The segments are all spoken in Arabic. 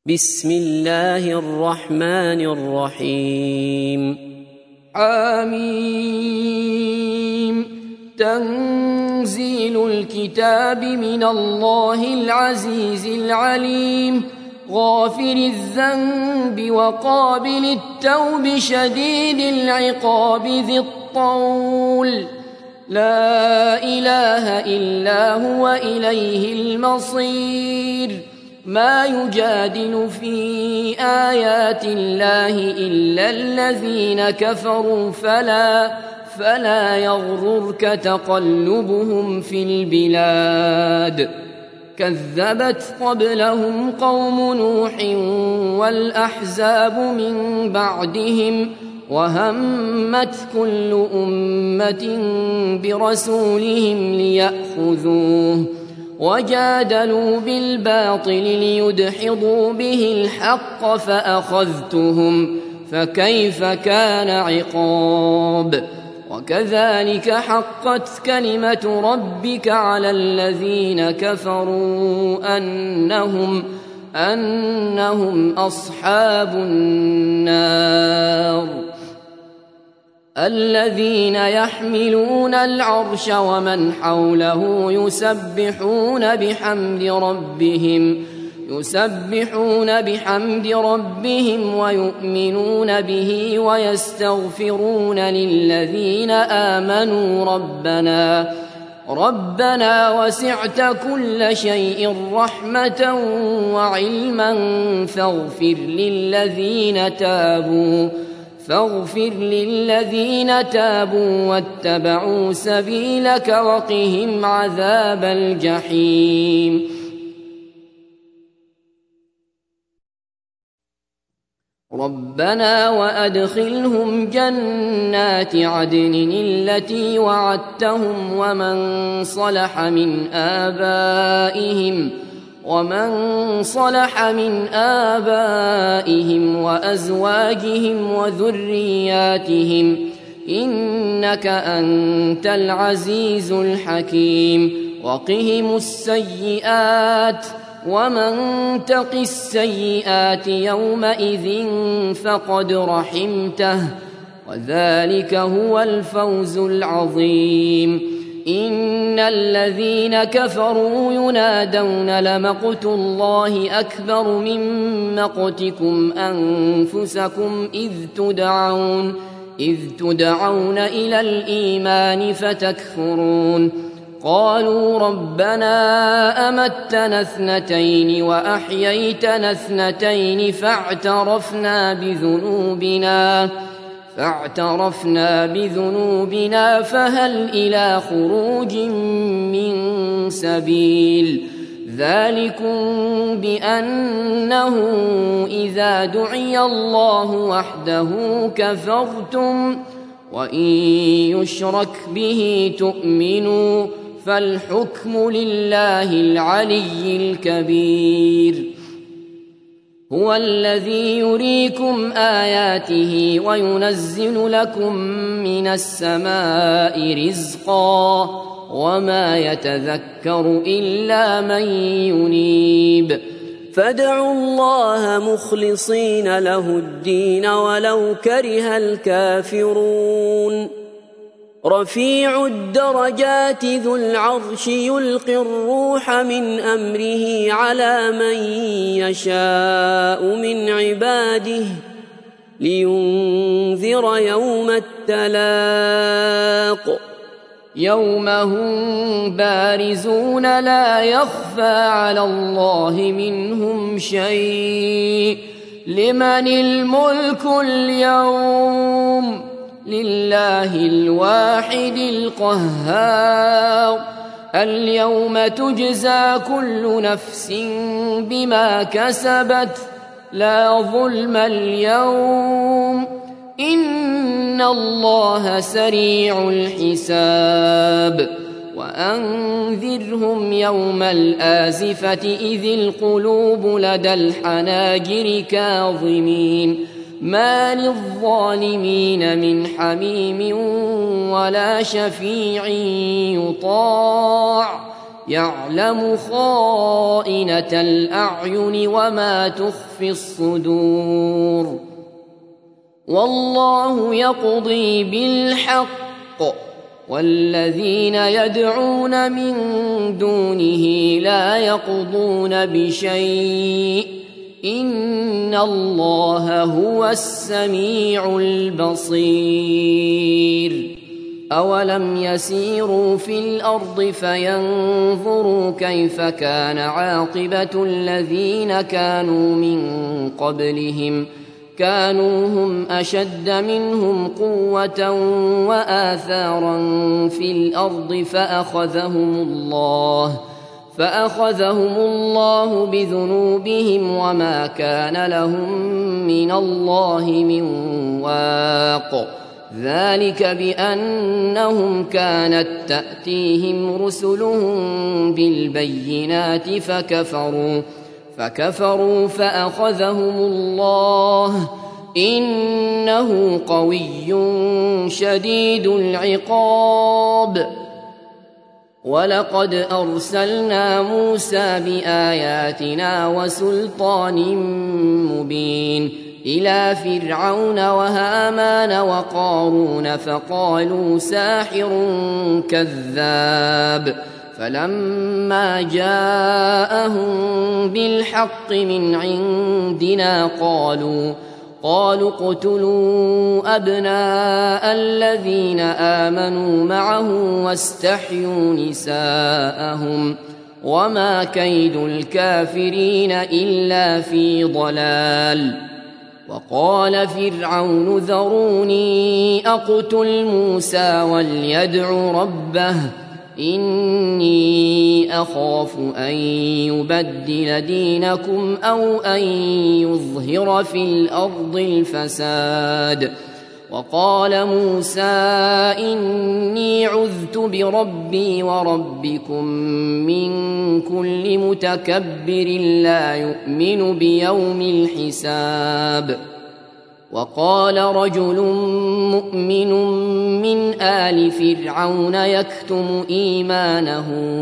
بسم الله الرحمن الرحيم. حميم. تنزيل الكتاب من الله العزيز العليم، غافر الذنب وقابل التوب شديد العقاب ذي الطول، لا إله إلا هو إليه المصير. ما يجادل في آيات الله إلا الذين كفروا فلا يغررك تقلبهم في البلاد. كذبت قبلهم قوم نوح والأحزاب من بعدهم، وهمت كل أمة برسولهم ليأخذوه، وجادلوا بالباطل ليدحضوا به الحق فأخذتهم، فكيف كان عقاب. وكذلك حقت كلمة ربك على الذين كفروا أنهم أصحاب النار. الذين يحملون العرش ومن حوله يسبحون بحمد ربهم ويؤمنون به ويستغفرون للذين آمنوا ربنا وسعت كل شيء رحمة وعلما فاغفر للذين تابوا واتبعوا سبيلك وقهم عذاب الجحيم. ربنا وأدخلهم جنات عدن التي وعدتهم ومن صلح من آبائهم وأزواجهم وذرياتهم، إنك أنت العزيز الحكيم. وقهم السيئات، ومن تق السيئات يومئذ فقد رحمته، وذلك هو الفوز العظيم. إن الذين كفروا ينادون لمقت الله أكبر من مقتكم أنفسكم إذ تدعون إلى الإيمان فتكفرون. قالوا ربنا أمتنا اثنتين وأحييتنا اثنتين فاعترفنا بذنوبنا فهل إلى خروج من سبيل. ذلكم بأنه إذا دعي الله وحده كفرتم، وإن يشرك به تؤمنوا، فالحكم لله العلي الكبير. هو الذي يريكم آياته وينزل لكم من السماء رزقا، وما يتذكر إلا من ينيب. فادعوا الله مخلصين له الدين ولو كره الكافرون. رفيع الدرجات ذو العرش يلقي الروح من أمره على من يشاء من عباده لينذر يوم التلاق. يوم هم بارزون لا يخفى على الله منهم شيء. لمن الملك اليوم؟ لله الواحد القهار. اليوم تجزى كل نفس بما كسبت، لا ظلم اليوم، إن الله سريع الحساب. وأنذرهم يوم الآزفة إذ القلوب لدى الحناجر كاظمين، ما للظالمين من حميم ولا شفيع يطاع، يعلم خائنة الأعين وما تخفي الصدور والله يقضي بالحق والذين يدعون من دونه لا يقضون بشيء إن الله هو السميع البصير أولم يسيروا في الأرض فينظروا كيف كان عاقبة الذين كانوا من قبلهم كانوا هم أشد منهم قوة وآثارا في الأرض فأخذهم الله بذنوبهم وما كان لهم من الله من واق ذلك بأنهم كانت تأتيهم رسلهم بالبينات فكفروا فأخذهم الله إنه قوي شديد العقاب ولقد أرسلنا موسى بآياتنا وسلطان مبين إلى فرعون وهامان وقارون فقالوا ساحر كذاب فلما جاءهم بالحق من عندنا قالوا اقتلوا أبناء الذين آمنوا معه واستحيوا نساءهم وما كيد الكافرين إلا في ضلال وقال فرعون ذروني أقتل موسى وليدع ربه إني أخاف أن يبدل دينكم أو أن يظهر في الأرض الفساد وقال موسى إني عذت بربي وربكم من كل متكبر لا يؤمن بيوم الحساب وقال رجل مؤمن من آل فرعون يكتم إيمانه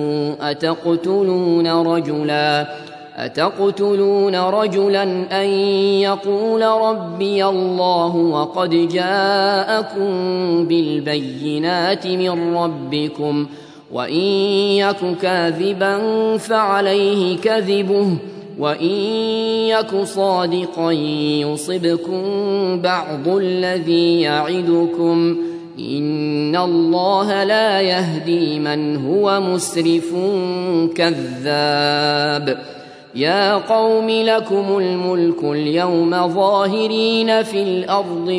أتقتلون رجلا أن يقول ربي الله وقد جاءكم بالبينات من ربكم وإن يك كاذبا فعليه كذبه وإن يك صادقا يصبكم بعض الذي يعدكم إن الله لا يهدي من هو مسرف كذاب يا قوم لكم الملك اليوم ظاهرين في الأرض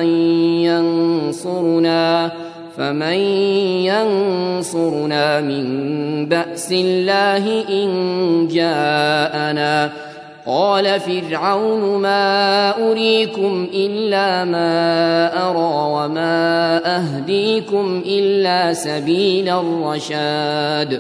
فمن ينصرنا من بأس الله إن جاءنا قال فرعون ما أريكم إلا ما أرى وما أهديكم إلا سبيل الرشاد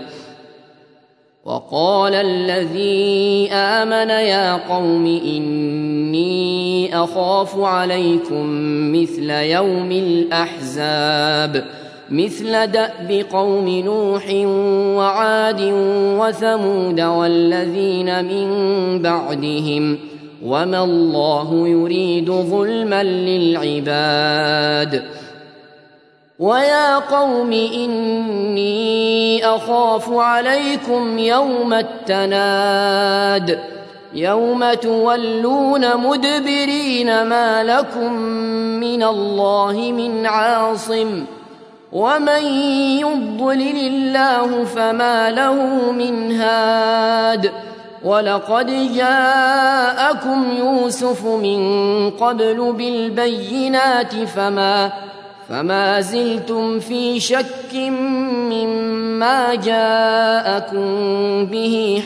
وقال الذي آمن يا قوم إني أخاف عليكم مثل يوم الأحزاب مثل دأب قوم نوح وعاد وثمود والذين من بعدهم وما الله يريد ظلما للعباد ويا قوم إني أخاف عليكم يوم التناد يوم تولون مدبرين ما لكم من الله من عاصم ومن يضلل الله فما له من هاد ولقد جاءكم يوسف من قبل بالبينات فما زلتم في شك مما جاءكم به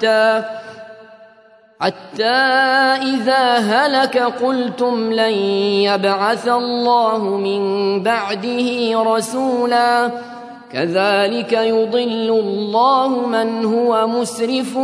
حتى إذا هلك قلتم لن يبعث الله من بعده رسولا كذلك يضل الله من هو مسرف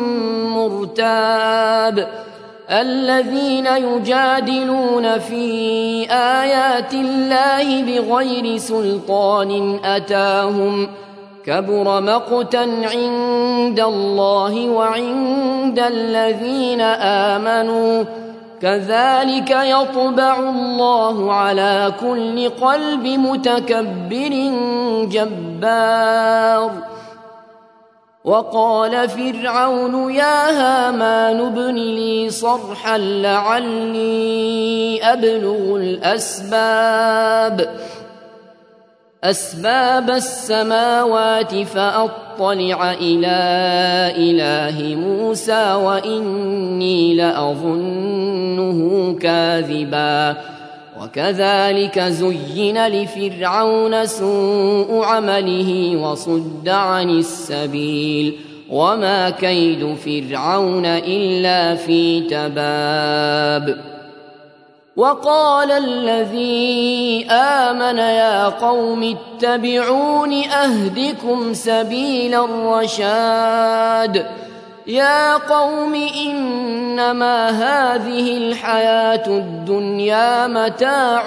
مرتاب الذين يجادلون في آيات الله بغير سلطان كبر مقتا عند الله وعند الذين آمنوا كذلك يطبع الله على كل قلب متكبر جبار. وقال فرعون يا هامان ابن لي صرحا لعلي أبلغ أسباب السماوات فأطلع إلى إله موسى وإني لأظنه كاذبا. وكذلك زين لفرعون سوء عمله وصد عن السبيل وما كيد فرعون إلا في تباب. وقال الذي آمن يا قوم اتبعون أهدكم سبيل الرشاد. يا قوم إنما هذه الحياة الدنيا متاع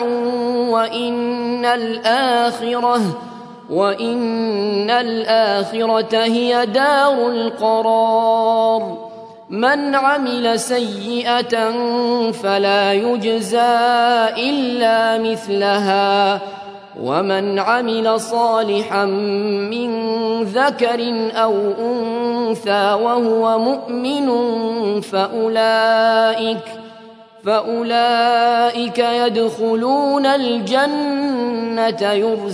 وإن الآخرة هي دار القرار. من عمل سيئة فلا يجزى إلا مثلها ومن عمل صالحا من ذكر أو أنثى وهو مؤمن فأولئك يدخلون الجنة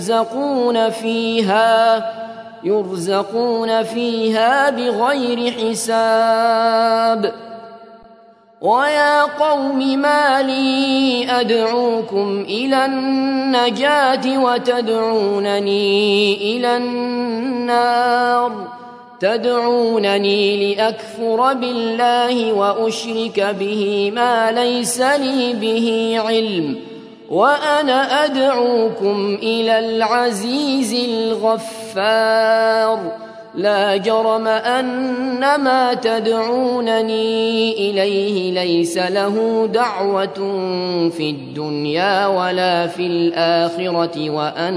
يرزقون فيها بغير حساب. ويا قوم ما لي أدعوكم إلى النجاة وتدعونني إلى النار. تدعونني لأكفر بالله وأشرك به ما ليس لي به علم وأنا أدعوكم إلى العزيز الغفار. لا جرم أن ما تدعونني إليه ليس له دعوة في الدنيا ولا في الآخرة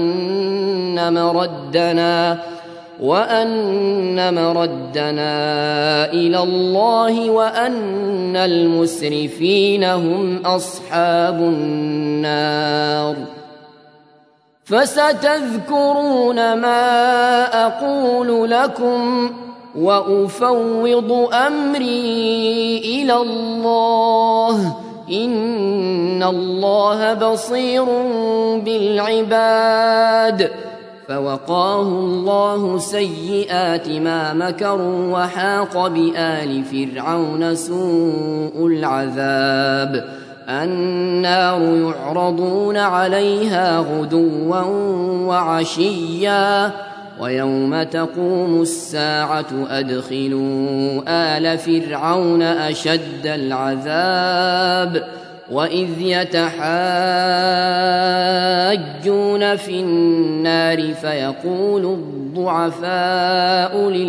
وأن مردنا إلى الله وأن المسرفين هم أصحاب النار. فستذكرون ما أقول لكم وأفوض أمري إلى الله إن الله بصير بالعباد. فوقاه الله سيئات ما مكروا وحاق بآل فرعون سوء العذاب. النار يعرضون عليها غدوا وعشيا ويوم تقوم الساعة أدخلوا آل فرعون أشد العذاب. وإذ يتحاجون في النار فيقول الضعفاء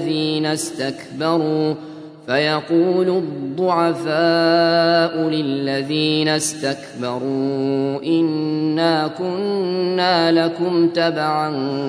للذين استكبروا إنا كنا لكم تبعا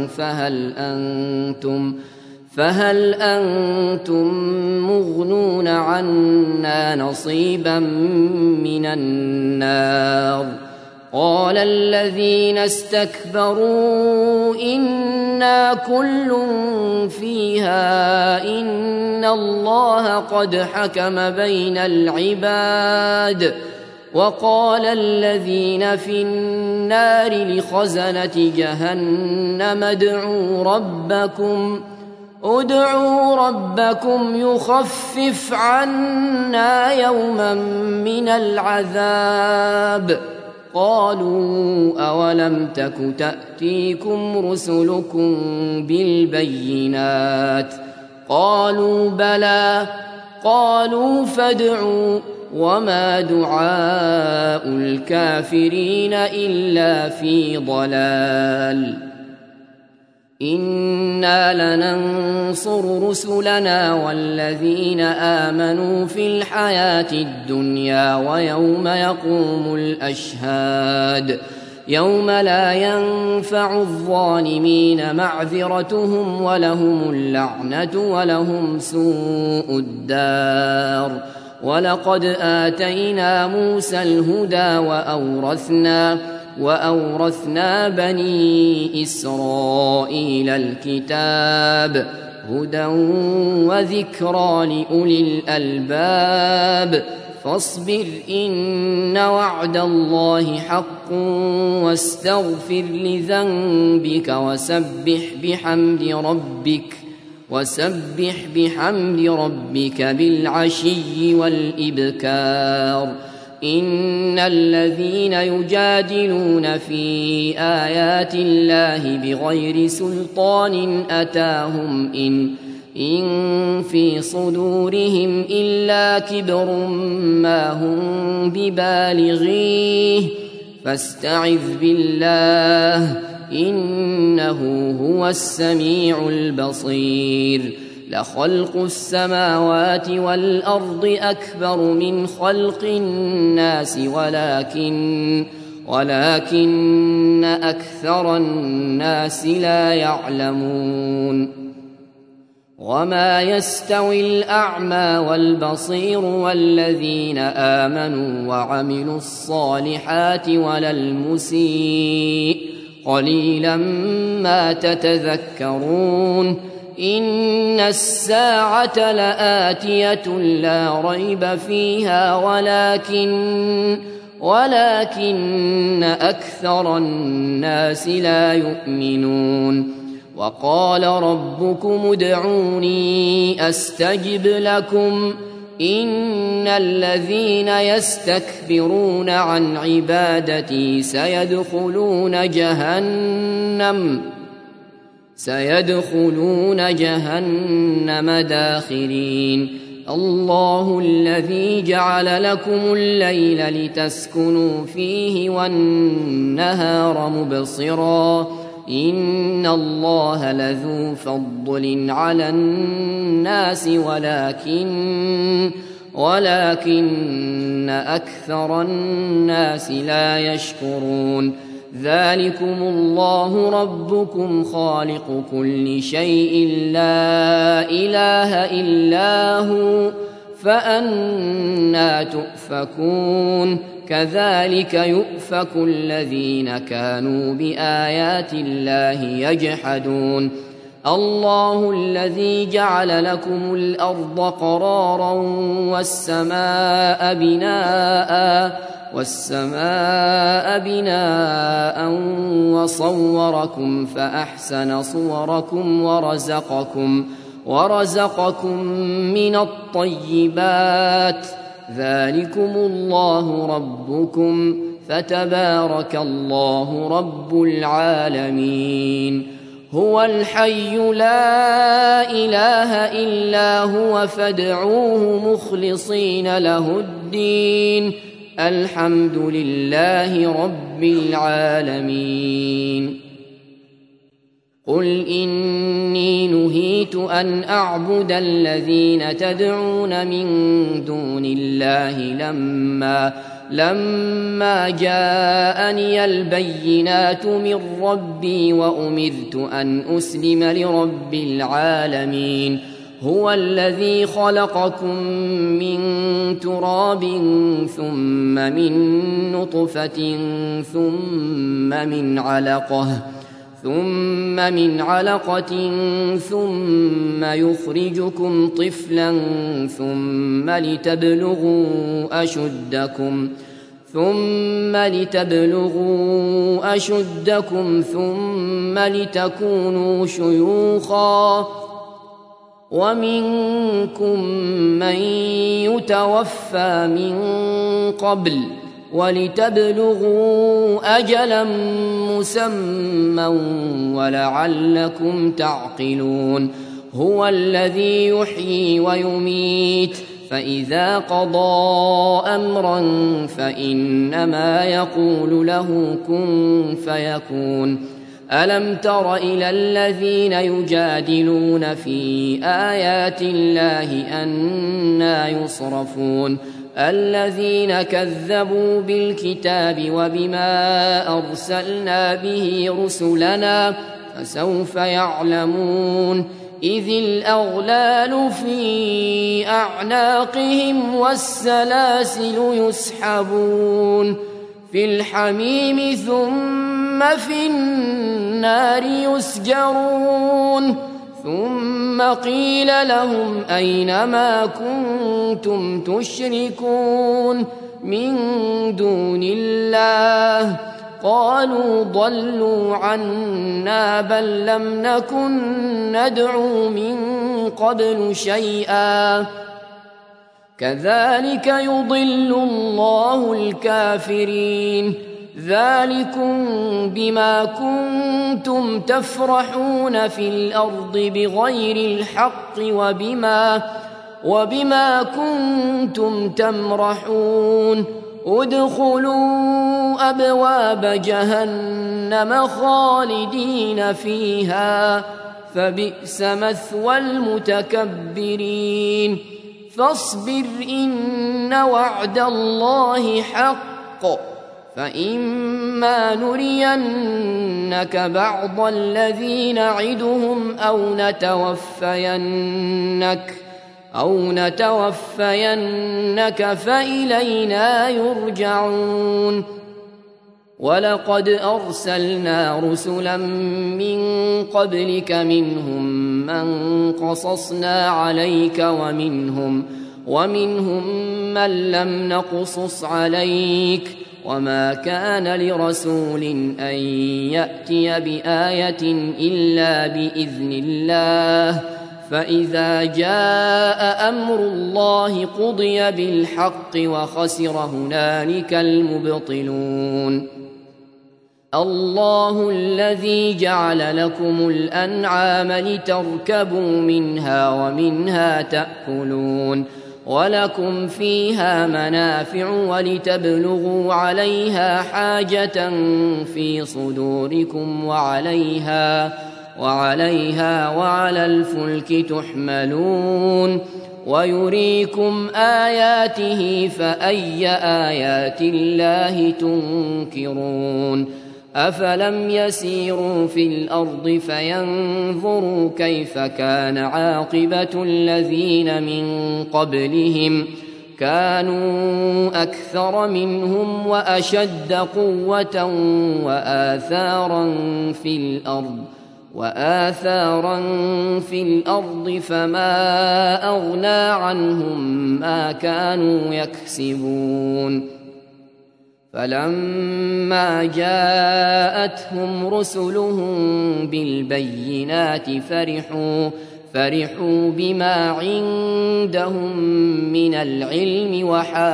فهل أنتم مغنون عنا نصيبا من النار. قال الذين استكبروا إنا كل فيها إن الله قد حكم بين العباد. وقال الذين في النار لخزنة جهنم ادعوا ربكم يخفف عنا يوما من العذاب. قالوا أولم تك تأتيكم رسلكم بالبينات قالوا بلى. قالوا فادعوا وما دعاء الكافرين إلا في ضلال. إنا لننصر رسلنا والذين آمنوا في الحياة الدنيا ويوم يقوم الأشهاد. يوم لا ينفع الظالمين معذرتهم ولهم اللعنة ولهم سوء الدار. ولقد آتينا موسى الهدى وأورثنا بني إسرائيل الكتاب هدى وذكرى لأولي الألباب. فاصبر إن وعد الله حق واستغفر لذنبك وسبح بحمد ربك بالعشي والإبكار. إن الذين يجادلون في آيات الله بغير سلطان أتاهم إن في صدورهم إلا كبر ما هم ببالغيه فاستعذ بالله إنه هو السميع البصير. لخلق السماوات والأرض أكبر من خلق الناس ولكن أكثر الناس لا يعلمون. وما يستوي الأعمى والبصير والذين آمنوا وعملوا الصالحات ولا المسيء قليلا ما تتذكرون. إن الساعة لآتية لا ريب فيها ولكن أكثر الناس لا يؤمنون. وقال ربكم ادعوني أستجب لكم إن الذين يستكبرون عن عبادتي سيدخلون جهنم داخرين. الله الذي جعل لكم الليل لتسكنوا فيه والنهار مبصرا إن الله لذو فضل على الناس ولكن أكثر الناس لا يشكرون. ذلكم الله ربكم خالق كل شيء لا إله إلا هو فأنى تؤفكون. كذلك يؤفك الذين كانوا بآيات الله يجحدون. الله الذي جعل لكم الأرض قرارا والسماء بناء وصوركم فأحسن صوركم ورزقكم من الطيبات. ذلكم الله ربكم فتبارك الله رب العالمين. هو الحي لا إله إلا هو فادعوه مخلصين له الدين الحمد لله رب العالمين. قل إني نهيت أن أعبد الذين تدعون من دون الله لما جاءني البينات من ربي وأمرت أن أسلم لرب العالمين. هو الذي خلقكم من تراب ثم من نطفة ثم من علقة ثم يخرجكم طفلا ثم لتبلغوا أشدكم ثم لتكونوا شيوخا ومنكم من يتوفى من قبل ولتبلغوا أجلا مسمى ولعلكم تعقلون. هو الذي يحيي ويميت فإذا قضى أمرا فإنما يقول له كن فيكون. ألم تر إلى الذين يجادلون في آيات الله أنى يصرفون الذين كذبوا بالكتاب وبما أرسلنا به رسلنا فسوف يعلمون إذ الأغلال في أعناقهم والسلاسل يسحبون في الحميم ثم في النار يسجرون ثم قيل لهم أين ما كنتم تشركون من دون الله قالوا ضلوا عنا بل لم نكن ندعو من قبل شيئا كذلك يضل الله الكافرين ذلكم بما كنتم تفرحون في الأرض بغير الحق وبما كنتم تمرحون ادخلوا أبواب جهنم خالدين فيها فبئس مثوى المتكبرين فاصبر إن وعد الله حق فإما نرينك بعض الذي نعدهم أو نتوفينك فإلينا يرجعون ولقد أرسلنا رسلا من قبلك منهم من قصصنا عليك ومنهم من لم نقصص عليك وما كان لرسول أن يأتي بآية إلا بإذن الله فإذا جاء أمر الله قضي بالحق وخسر هنالك المبطلون الله الذي جعل لكم الأنعام لتركبوا منها ومنها تأكلون ولكم فيها منافع ولتبلغوا عليها حاجة في صدوركم وعليها وعلى الفلك تحملون ويريكم آياته فأي آيات الله تنكرون أفلم يسيروا في الأرض فينظروا كيف كان عاقبة الذين من قبلهم كانوا أكثر منهم وأشد قوة وآثارا في الأرض فما أغنى عنهم ما كانوا يكسبون فلما جاءتهم رسلهم بالبينات فرحوا بما عندهم من العلم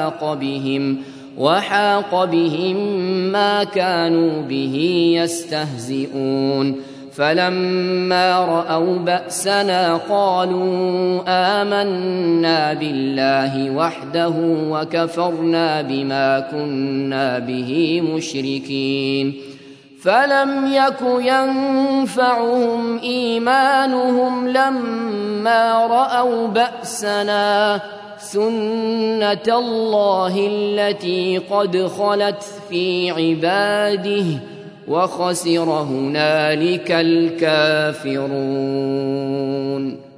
وحاق بهم ما كانوا به يستهزئون فلما رأوا بأسنا قالوا آمنا بالله وحده وكفرنا بما كنا به مشركين فلم يك ينفعهم إيمانهم لما رأوا بأسنا سنة الله التي قد خلت في عباده وخسر هنالك الكافرون